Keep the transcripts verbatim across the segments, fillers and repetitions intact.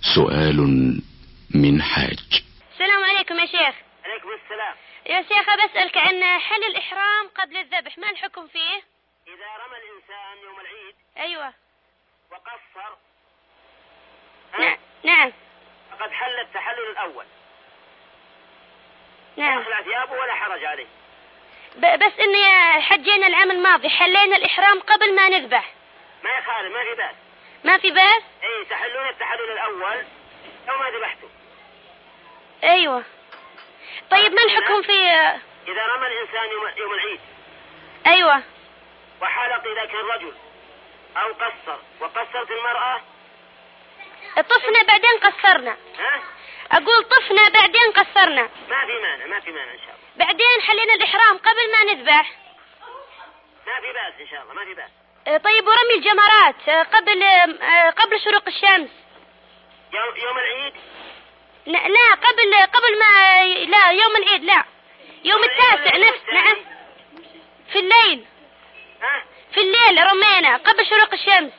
سؤال من حاج. السلام عليكم يا شيخ. عليكم السلام. يا شيخ بسألك عن حل الإحرام قبل الذبح، ما الحكم فيه؟ إذا رمى الإنسان يوم العيد أيوة وقصر نعم نعم فقد حل التحلل الأول. نعم يخلع ثيابه ولا حرج عليه. بس إني حجينا العام الماضي حلينا الإحرام قبل ما نذبح. ما يخالف، ما في بأس. ما في بأس؟ اي تحلون التحلل الأول لو ما ذبحته. أيوة. طيب ما الحكم في إذا رمى الإنسان يوم, يوم العيد أيوة وحلق إذا كان رجل أو قصر وقصرت المرأة طفنا بعدين قصرنا. ها؟ أقول طفنا بعدين قصرنا. ما في مانع، ما في مانع إن شاء الله. بعدين حلينا الإحرام قبل ما نذبح. ما في بأس إن شاء الله، ما في بأس. طيب ورمي الجمرات قبل قبل شروق الشمس يوم, يوم العيد؟ لا, لا قبل قبل ما لا يوم العيد لا يوم التاسع نفس. نعم في الليل. ها؟ في الليل رمينا قبل شروق الشمس.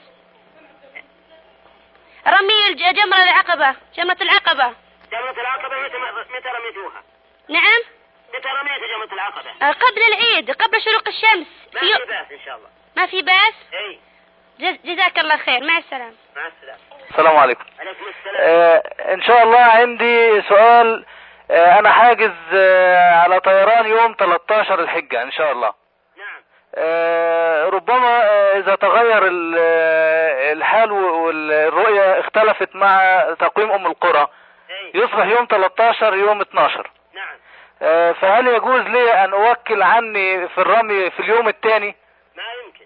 رمي جمرة العقبة جمرة العقبة جمرة العقبة متى متى رميتوها؟ نعم متى رميت جمرة العقبة؟ قبل العيد قبل شروق الشمس. ما في يو... بأس إن شاء الله. ما في بأس. اي جزاك الله خير، مع السلامة. مع السلامة. السلام عليكم. عليكم السلام. آه ان شاء الله عندي سؤال. آه انا حاجز آه على طيران يوم ثلاثة عشر الحجة ان شاء الله. نعم. آه ربما آه اذا تغير الحال والرؤية اختلفت مع تقويم ام القرى اي. يصبح يوم ثلاثة عشر يوم اثناشر. نعم. آه فهل يجوز لي ان اوكل عني في الرمي في اليوم الثاني؟ ما يمكن.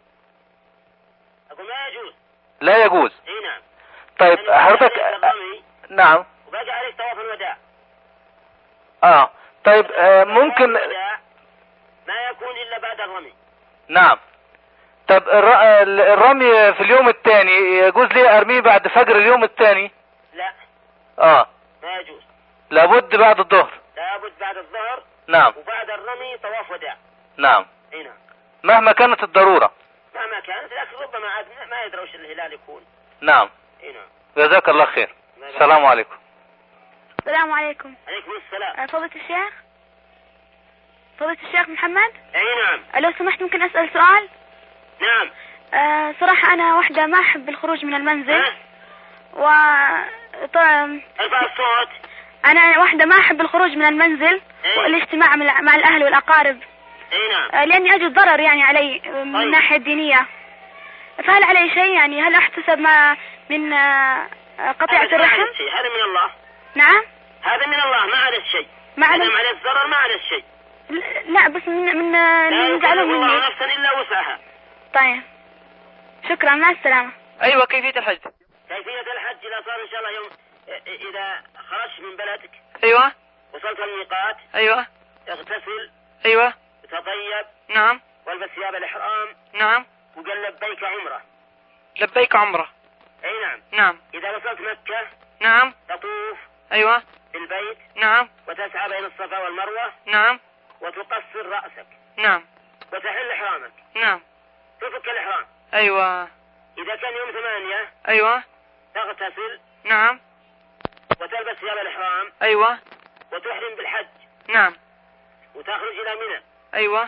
أقول ما يجوز. لا يجوز. اي نعم. طيب يعني حضرتك الرمي نعم. وبقى عليك طواف الوداع. اه طيب آه ممكن ما يكون إلا بعد الرمي. نعم. طب الرمي في اليوم الثاني يجوز لي ارميه بعد فجر اليوم الثاني؟ لا. اه ما يجوز. لابد بعد الظهر. لابد بعد الظهر. نعم. وبعد الرمي طواف وداع. نعم. اي نعم. مهما كانت الضرورة. مهما كانت، لكن ربما عاد ما يدري وش الهلال يكون. نعم. اي نعم. جزاك الله خير. السلام عليكم. السلام عليكم. عليكم السلام. فضيلة الشيخ فضيلة الشيخ محمد. اي نعم. لو سمحت ممكن اسأل سؤال؟ نعم. آه صراحة انا واحدة ما احب الخروج من المنزل. ها؟ و طيب ارفع الصوت. انا واحدة ما احب الخروج من المنزل ايه؟ والاجتماع مع الاهل والاقارب. اي نعم. آه لاني اجد ضرر يعني علي من طيب. الناحية الدينية. فهل علي شيء يعني هل احتسب ما من آه قطيعة الرحم؟ هذا من الله. نعم. هذا من الله، ما عليه شيء. ما عليه عليه الضرر، ما عليه شيء. لا بس من من لا يكلف نجعله الله مني. نفسا الا وسعها. طيب شكرا، مع السلامة. ايوه كيفية الحج؟ كيفية الحج اذا صار ان شاء الله يوم اذا خرجت من بلدك. ايوه. وصلت الميقات. ايوه. اغتسل. ايوه. تطيب. نعم. والبس ثياب الاحرام. نعم. وقال لبيك عمره. لبيك عمره. اي نعم. نعم. اذا وصلت مكة. نعم. تطوف. ايوه. في البيت. نعم. وتسعى بين الصفا والمروة. نعم. وتقصر رأسك. نعم. وتحل إحرامك. نعم. تفك الإحرام. ايوه. إذا كان يوم ثمانية. ايوه. تغتسل. نعم. وتلبس ثياب الإحرام. ايوه. وتحرم بالحج. نعم. وتخرج إلى منى. ايوه.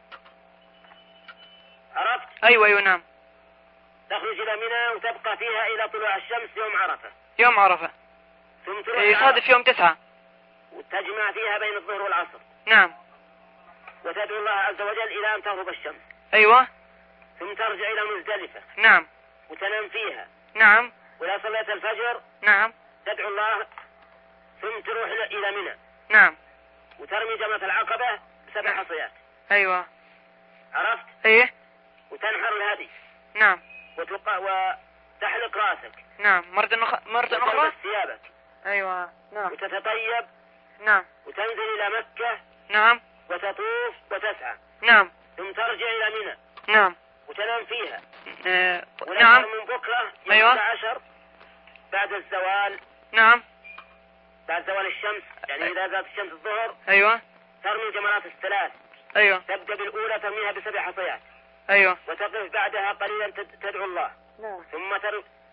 عرفت؟ ايوه ايوه نعم. تخرج إلى منى وتبقى فيها إلى طلوع الشمس يوم عرفة. يوم عرفة. ثم تروح يصادف يوم تسعة. وتجمع فيها بين الظهر والعصر. نعم. وتدعو الله عز وجل إلى أن تغرب الشمس. ايوه. ثم ترجع إلى مزدلفة. نعم. وتنام فيها. نعم. ولا صليت الفجر. نعم. تدعو الله. ثم تروح إلى منى. نعم. وترمي جمرة العقبة بسبع حصيات. ايوه. عرفت؟ ايه. وتنحر الهدي. نعم. وتق... وتحلق راسك. نعم. مرة أخرى. مرة أخرى. وتلبس ثيابك. ايوه. نعم. وتتطيب. نعم. وتنزل إلى مكة. نعم. وتطوف وتسعى. نعم. ثم ترجع إلى منى. نعم. وتنام فيها. اه... نعم. من بكرة يوم أيوة. أحد عشر بعد الزوال. نعم. بعد زوال الشمس، يعني إذا زالت الشمس الظهر. ايوه. ترمي الجمرات الثلاث. ايوه. تبدأ بالأولى ترميها بسبع حصيات. ايوه. وتقف بعدها قليلا تدعو الله. نعم. ثم تر...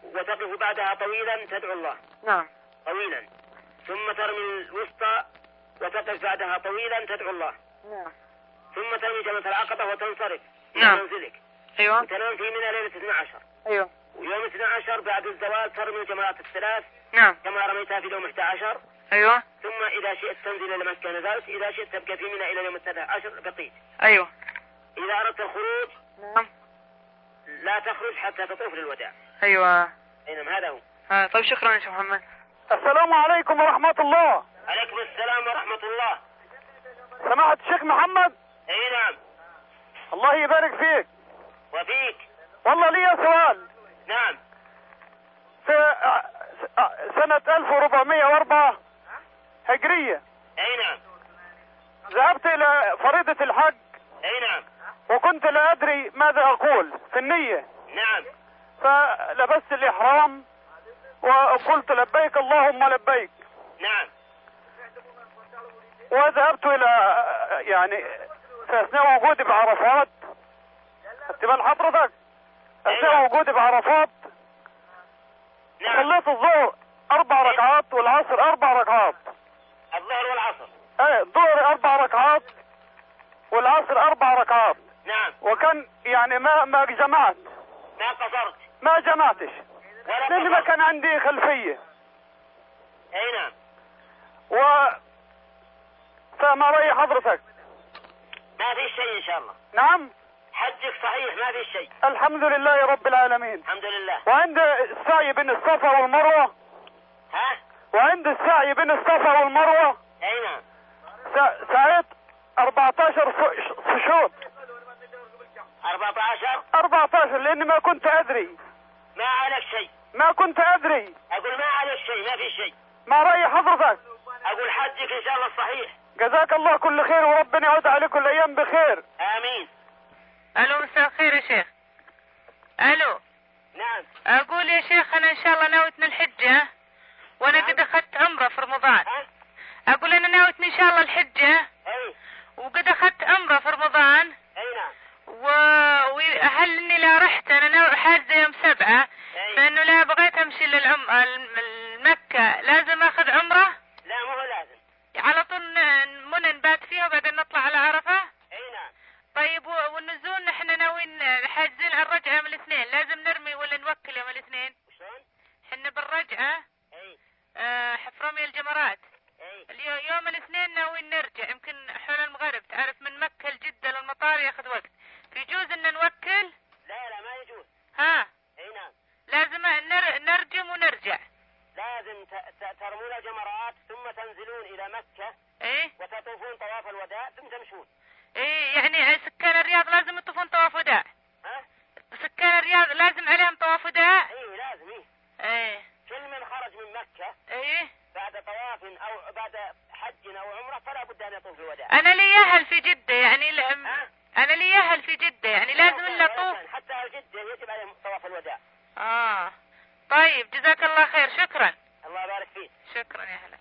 وتقف بعدها طويلا تدعو الله. نعم. طويلا. ثم ترمي الوسطى وتقف بعدها طويلا تدعو الله. نعم. ثم ترمي جمرة العقبة وتنصرف نعم. إلى منزلك. ايوه. وتنام في منى ليلة اثني عشر. ايوه. ويوم اثني عشر بعد الزوال ترمي الجمرات الثلاث. نعم. كما رميتها في يوم احدى عشر. ايوه. ثم إذا شئت تنزل إلى مكة نزلت، إذا شئت تبقى في منى إلى يوم التاسع عشر بقيت. ايوه. إذا أردت الخروج نعم. لا تخرج حتى تطوف للوداع. ايوه. أي نعم هذا هو. ها طيب شكرا يا شيخ محمد. السلام عليكم ورحمة الله. عليكم السلام ورحمة الله. سماحة الشيخ محمد. أي نعم. الله يبارك فيك. وفيك. والله لي سؤال. نعم. في سنة ألف وأربعمائة وأربعة هجرية. أي نعم. ذهبت إلى فريضة الحج. أي نعم. وكنت لا أدري ماذا أقول في النية. نعم. فلبست الإحرام وقلت لبيك اللهم لبيك. نعم. وذهبت إلى يعني في أثناء وجودي بعرفات. اتبال حضرتك أثناء وجودي بعرفات. نعم. صليت الظهر أربع ركعات والعصر أربع ركعات. الظهر والعصر. ايه الظهر أربع ركعات والعصر أربع ركعات. نعم. وكان يعني ما ما جمعت. ما قصرت. ما جمعتش. لأن ما كان عندي خلفية. أي نعم. و فما رأي حضرتك؟ ما في شيء إن شاء الله. نعم. حجك صحيح ما في شيء. الحمد لله رب العالمين. الحمد لله. وعند السعي بين الصفا والمروة. ها؟ وعند السعي بين الصفا والمروة. أي نعم. سعيت أربعة عشر شوط. أربعة عشر. أربعة عشر لأني ما كنت أدري. ما عليك شيء. ما كنت أدري. أقول ما عليك شيء ما في شيء. ما رأي حضرتك؟ أقول حجك إن شاء الله صحيح. جزاك الله كل خير وربنا يعود عليكم الأيام بخير. آمين. الو مساء الخير يا شيخ. الو. نعم. اقول يا شيخ انا ان شاء الله ناويتنا الحجة وانا نعم. قد اخذت عمرة في رمضان. ها؟ اقول انا ناويتني ان شاء الله الحجة. اي. وقد اخذت عمرة في رمضان. اي نعم. و... وهل اني لا رحت انا ناوي حاجة يوم سبعة. أي. فانه لا بغيت امشي للعم المكة لازم اخذ عمرة. لا مو لازم. على طول منى نبات فيها وبعدين نطلع على عرفة. اي نعم. طيب والنزول نحن ناويين حاجزين على الرجعة يوم الاثنين لازم نرمي ولا نوكل يوم الاثنين؟ شلون؟ حنا بالرجعة. اي. آه حف رمي الجمرات. اي. اليوم يوم الاثنين ناويين نرجع يمكن حول المغرب تعرف من مكة لجدة للمطار ياخذ وقت. يجوز ان نوكل؟ لا لا ما يجوز. ها؟ اي نعم. لازم نر... نرجم ونرجع. لازم ت... ت... ترمون جمرات ثم تنزلون الى مكة. ايه؟ وتطوفون طواف الوداع ثم تمشون. ايه يعني سكان الرياض لازم يطوفون طواف وداع. ها؟ سكان الرياض لازم عليهم طواف وداع؟ اي لازم ايه. ايه. كل من خرج من مكة ايه؟ بعد طواف او بعد حج او عمرة فلا بد ان يطوف الوداع. انا لي اهل في جدة يعني ل... ها؟ انا لي اهل في جدة يعني لازم الا اطوف. حتى جدة يجب عليهم طواف الوداع. اه طيب جزاك الله خير شكرا. الله يبارك فيك. شكرا يا هلا.